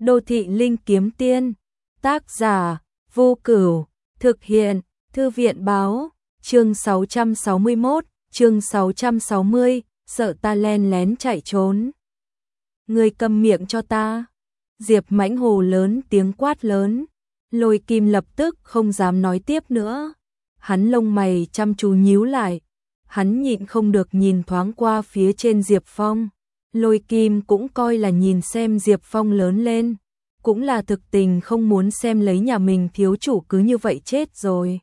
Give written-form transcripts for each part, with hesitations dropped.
Đô thị linh kiếm tiên. Tác giả: Vô Cửu. Thực hiện: Thư viện báo. Chương 661, chương 660, sợ ta len lén chạy trốn. Ngươi câm miệng cho ta. Diệp Mãnh Hồ lớn tiếng quát lớn. Lôi Kim lập tức không dám nói tiếp nữa. Hắn lông mày chăm chú nhíu lại. Hắn nhịn không được nhìn thoáng qua phía trên Diệp Phong. Lôi Kim cũng coi là nhìn xem Diệp Phong lớn lên. Cũng là thực tình không muốn xem lấy nhà mình thiếu chủ cứ như vậy chết rồi.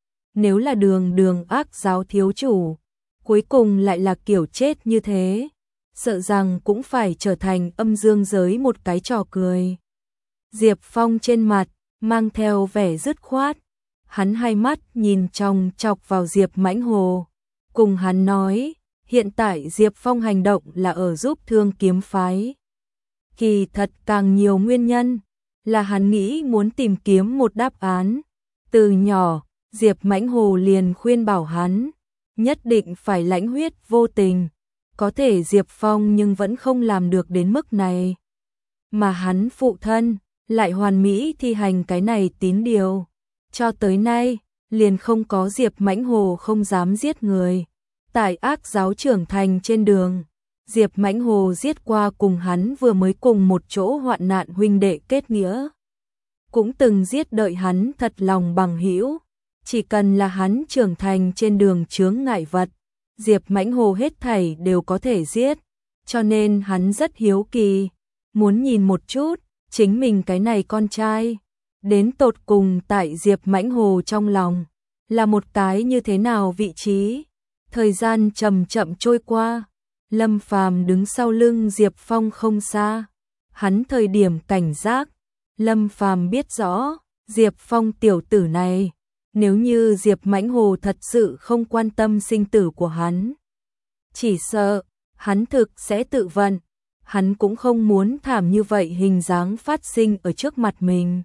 Nếu là đường ác giáo thiếu chủ, cuối cùng lại là kiểu chết như thế, sợ rằng cũng phải trở thành âm dương giới một cái trò cười. Diệp Phong trên mặt mang theo vẻ dứt khoát, hắn hai mắt nhìn chòng chọc vào Diệp Mãnh Hồ, cùng hắn nói, hiện tại Diệp Phong hành động là ở giúp Thương Kiếm phái. Kỳ thật càng nhiều nguyên nhân, là hắn nghĩ muốn tìm kiếm một đáp án. Từ nhỏ, Diệp Mãnh Hồ liền khuyên bảo hắn, nhất định phải lãnh huyết vô tình. Có thể Diệp Phong nhưng vẫn không làm được đến mức này. Mà hắn phụ thân, lại hoàn mỹ thi hành cái này tín điều. Cho tới nay, liền không có Diệp Mãnh Hồ không dám giết người. Tại ác giáo trưởng thành trên đường, Diệp Mãnh Hồ giết qua cùng hắn vừa mới cùng một chỗ hoạn nạn huynh đệ kết nghĩa. Cũng từng giết đợi hắn thật lòng bằng hữu. Chỉ cần là hắn trưởng thành trên đường chướng ngại vật, Diệp Mãnh Hồ hết thảy đều có thể giết. Cho nên hắn rất hiếu kỳ, muốn nhìn một chút, chính mình cái này con trai. Đến tột cùng tại Diệp Mãnh Hồ trong lòng, là một cái như thế nào vị trí. Thời gian chậm chậm trôi qua. Lâm Phàm đứng sau lưng Diệp Phong không xa. Hắn thời điểm cảnh giác, Lâm Phàm biết rõ, Diệp Phong tiểu tử này, nếu như Diệp Mãnh Hồ thật sự không quan tâm sinh tử của hắn, chỉ sợ hắn thực sẽ tự vận. Hắn cũng không muốn thảm như vậy hình dáng phát sinh ở trước mặt mình.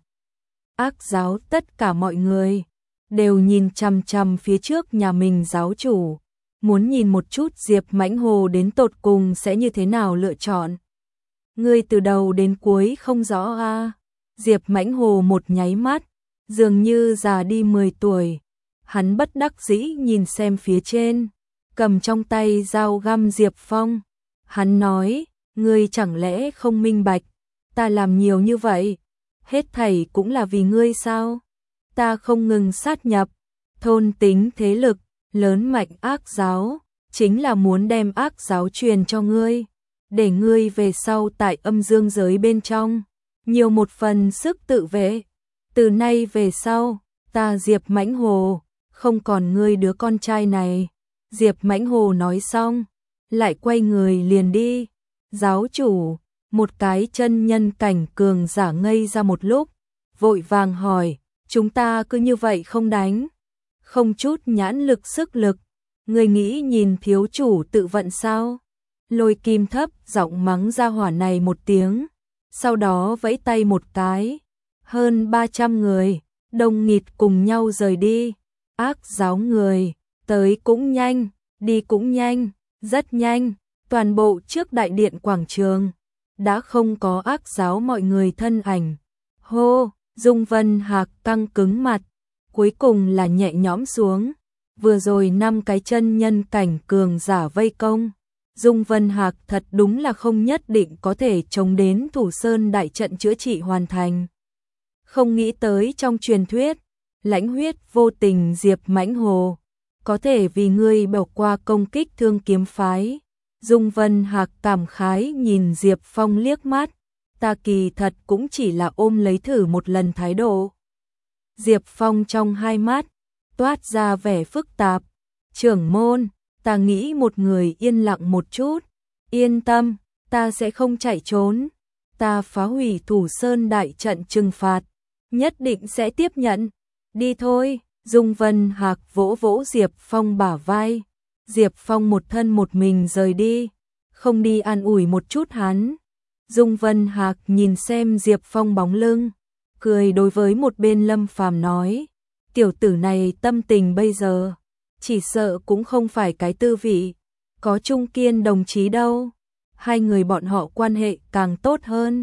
Ác giáo tất cả mọi người đều nhìn chằm chằm phía trước nhà mình giáo chủ, muốn nhìn một chút Diệp Mãnh Hồ đến tột cùng sẽ như thế nào lựa chọn. Ngươi từ đầu đến cuối không rõ a? Diệp Mãnh Hồ một nháy mắt, dường như già đi 10 tuổi. Hắn bất đắc dĩ nhìn xem phía trên, cầm trong tay dao găm Diệp Phong. Hắn nói, ngươi chẳng lẽ không minh bạch, ta làm nhiều như vậy, hết thảy cũng là vì ngươi sao? Ta không ngừng sát nhập, thôn tính thế lực, lớn mạnh ác giáo, chính là muốn đem ác giáo truyền cho ngươi, để ngươi về sau tại âm dương giới bên trong, nhiều một phần sức tự vệ. Từ nay về sau, ta Diệp Mãnh Hồ, không còn ngươi đứa con trai này. Diệp Mãnh Hồ nói xong, lại quay người liền đi. Giáo chủ, một cái chân nhân cảnh cường giả ngây ra một lúc, vội vàng hỏi, chúng ta cứ như vậy không đánh? Không chút nhãn lực sức lực, người nghĩ nhìn thiếu chủ tự vận sao? Lôi Kim thấp giọng mắng ra hỏa này một tiếng, sau đó vẫy tay một cái. Hơn 300 người, đông nghịt cùng nhau rời đi. Ác giáo người, tới cũng nhanh, đi cũng nhanh, rất nhanh. Toàn bộ trước đại điện quảng trường, đã không có ác giáo mọi người thân ảnh. Hô, Dung Vân Hạc căng cứng mặt, cuối cùng là nhẹ nhõm xuống. Vừa rồi 5 cái chân nhân cảnh cường giả vây công, Dung Vân Hạc thật đúng là không nhất định có thể chống đến Thủ Sơn đại trận chữa trị hoàn thành. Không nghĩ tới trong truyền thuyết, lãnh huyết vô tình Diệp Mãnh Hồ, có thể vì ngươi bỏ qua công kích Thương Kiếm phái. Dung Vân Hạc cảm khái nhìn Diệp Phong liếc mắt, ta kỳ thật cũng chỉ là ôm lấy thử một lần thái độ. Diệp Phong trong hai mắt, toát ra vẻ phức tạp. Trưởng môn, ta nghĩ một người yên lặng một chút. Yên tâm, ta sẽ không chạy trốn. Ta phá hủy Thủ Sơn đại trận trừng phạt, nhất định sẽ tiếp nhận. Đi thôi, Dung Vân Hạc vỗ vỗ Diệp Phong bả vai. Diệp Phong một thân một mình rời đi, không đi an ủi một chút hắn. Dung Vân Hạc nhìn xem Diệp Phong bóng lưng, cười đối với một bên Lâm Phàm nói, tiểu tử này tâm tình bây giờ, chỉ sợ cũng không phải cái tư vị, có Trung Kiên đồng chí đâu. Hai người bọn họ quan hệ càng tốt hơn.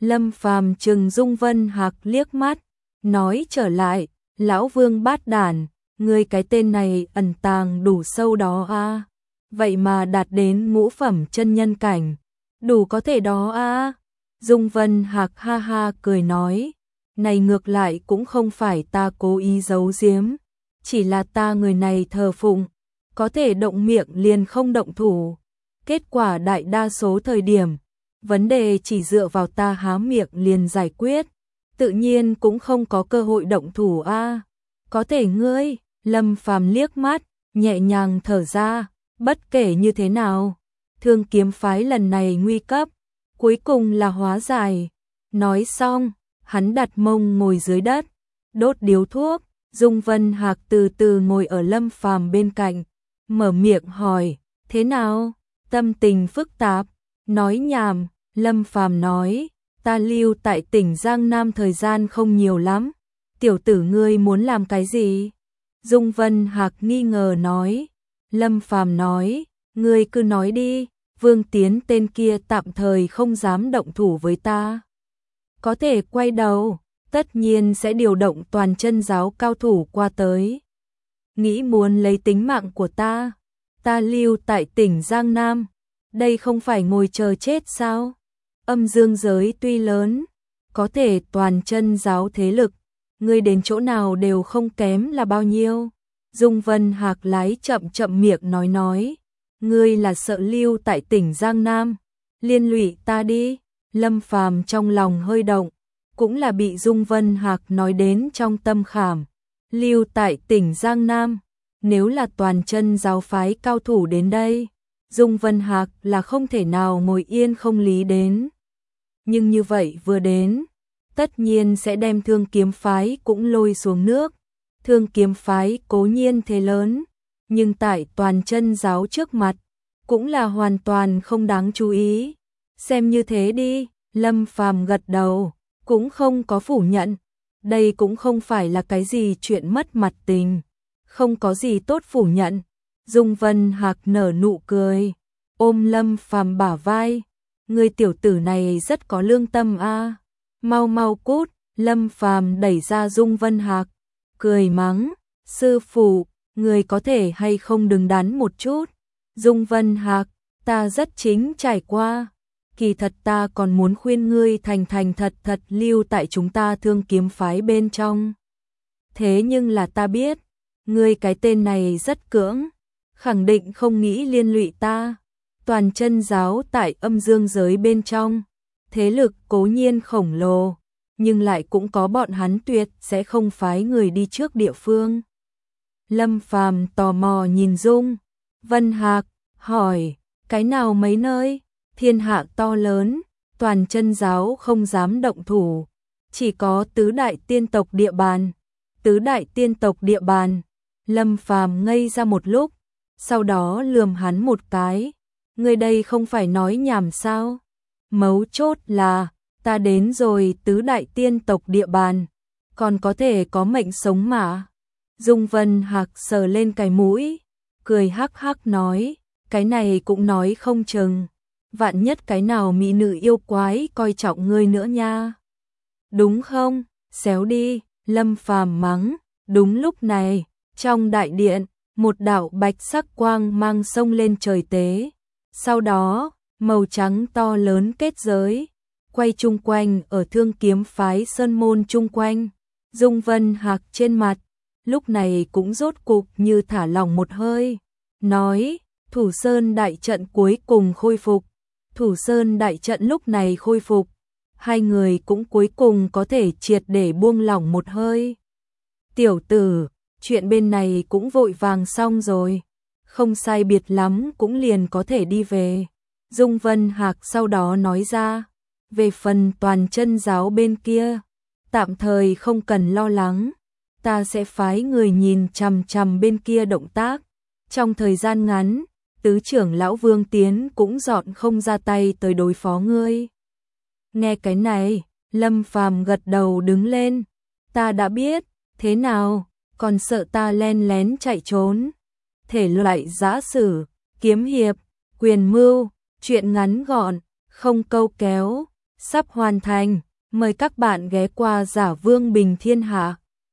Lâm Phàm trừng Dung Vân Hạc liếc mắt, nói trở lại, lão Vương bát đản, ngươi cái tên này ẩn tàng đủ sâu đó a. Vậy mà đạt đến ngũ phẩm chân nhân cảnh, đủ có thể đó a. Dung Vân Hạc ha ha cười nói, này ngược lại cũng không phải ta cố ý giấu giếm, chỉ là ta người này thờ phụng, có thể động miệng liền không động thủ. Kết quả đại đa số thời điểm, vấn đề chỉ dựa vào ta há miệng liền giải quyết, tự nhiên cũng không có cơ hội động thủ a. Có thể ngươi, Lâm Phàm liếc mắt, nhẹ nhàng thở ra, bất kể như thế nào, Thương Kiếm phái lần này nguy cấp, cuối cùng là hóa giải. Nói xong, hắn đặt mông ngồi dưới đất, đốt điếu thuốc. Dung Vân Hạc từ từ ngồi ở Lâm Phàm bên cạnh, mở miệng hỏi, thế nào? Tâm tình phức tạp, nói nhảm. Lâm Phàm nói, ta lưu tại tỉnh Giang Nam thời gian không nhiều lắm, tiểu tử ngươi muốn làm cái gì? Dung Vân Hạc nghi ngờ nói. Lâm Phàm nói, ngươi cứ nói đi, Vương Tiến tên kia tạm thời không dám động thủ với ta. Có thể quay đầu, tất nhiên sẽ điều động toàn chân giáo cao thủ qua tới. Nghĩ muốn lấy tính mạng của ta lưu tại tỉnh Giang Nam, đây không phải ngồi chờ chết sao? Âm dương giới tuy lớn, có thể toàn chân giáo thế lực, ngươi đến chỗ nào đều không kém là bao nhiêu. Dung Vân Hạc lái chậm chậm miệng nói, ngươi là sợ lưu tại tỉnh Giang Nam, liên lụy ta đi. Lâm Phàm trong lòng hơi động, cũng là bị Dung Vân Hạc nói đến trong tâm khảm. Lưu tại tỉnh Giang Nam, nếu là toàn chân giáo phái cao thủ đến đây, Dung Vân Hạc là không thể nào ngồi yên không lý đến. Nhưng như vậy vừa đến, tất nhiên sẽ đem Thương Kiếm phái cũng lôi xuống nước. Thương Kiếm phái cố nhiên thế lớn, nhưng tại toàn chân giáo trước mặt, cũng là hoàn toàn không đáng chú ý. Xem như thế đi, Lâm Phàm gật đầu, cũng không có phủ nhận. Đây cũng không phải là cái gì chuyện mất mặt tình, không có gì tốt phủ nhận. Dung Vân Hạc nở nụ cười, ôm Lâm Phàm bả vai, người tiểu tử này rất có lương tâm a. Mau mau cút. Lâm Phàm đẩy ra Dung Vân Hạc, cười mắng, sư phụ, người có thể hay không đừng đắn một chút. Dung Vân Hạc, ta rất chính trải qua, kỳ thật ta còn muốn khuyên ngươi thành thật lưu tại chúng ta Thương Kiếm phái bên trong. Thế nhưng là ta biết, ngươi cái tên này rất cưỡng, khẳng định không nghĩ liên lụy ta. Toàn chân giáo tại âm dương giới bên trong, thế lực cố nhiên khổng lồ, nhưng lại cũng có bọn hắn tuyệt sẽ không phái người đi trước địa phương. Lâm Phàm tò mò nhìn Dung Vân Hạc, hỏi, cái nào mấy nơi? Thiên hạ to lớn, toàn chân giáo không dám động thủ, chỉ có tứ đại tiên tộc địa bàn. Tứ đại tiên tộc địa bàn. Lâm Phàm ngây ra một lúc, sau đó lườm hắn một cái, người đây không phải nói nhảm sao? Mấu chốt là, ta đến rồi tứ đại tiên tộc địa bàn, còn có thể có mệnh sống mà. Dung Vân Hạc sờ lên cái mũi, cười hắc hắc nói, cái này cũng nói không chừng, vạn nhất cái nào mỹ nữ yêu quái coi trọng ngươi nữa nha. Đúng không? Xéo đi. Lâm Phàm mắng. Đúng lúc này, trong đại điện, một đạo bạch sắc quang mang sông lên trời tế. Sau đó, màu trắng to lớn kết giới, quay chung quanh ở Thương Kiếm phái sơn môn chung quanh. Dung Vân Hạc trên mặt, lúc này cũng rốt cục như thả lỏng một hơi, nói, Thủ Sơn đại trận cuối cùng khôi phục. Thủ Sơn đại trận lúc này khôi phục, hai người cũng cuối cùng có thể triệt để buông lỏng một hơi. Tiểu tử, chuyện bên này cũng vội vàng xong rồi, không sai biệt lắm cũng liền có thể đi về. Dung Vân Hạc sau đó nói ra, về phần toàn chân giáo bên kia, tạm thời không cần lo lắng, ta sẽ phái người nhìn chằm chằm bên kia động tác. Trong thời gian ngắn, tứ trưởng lão Vương Tiến cũng dọn không ra tay tới đối phó ngươi. Nghe cái này, Lâm Phàm gật đầu đứng lên, ta đã biết, thế nào, còn sợ ta len lén chạy trốn. Thể loại giã sử, kiếm hiệp, quyền mưu, chuyện ngắn gọn, không câu kéo, sắp hoàn thành. Mời các bạn ghé qua Giả Vương Bình Thiên Hạ.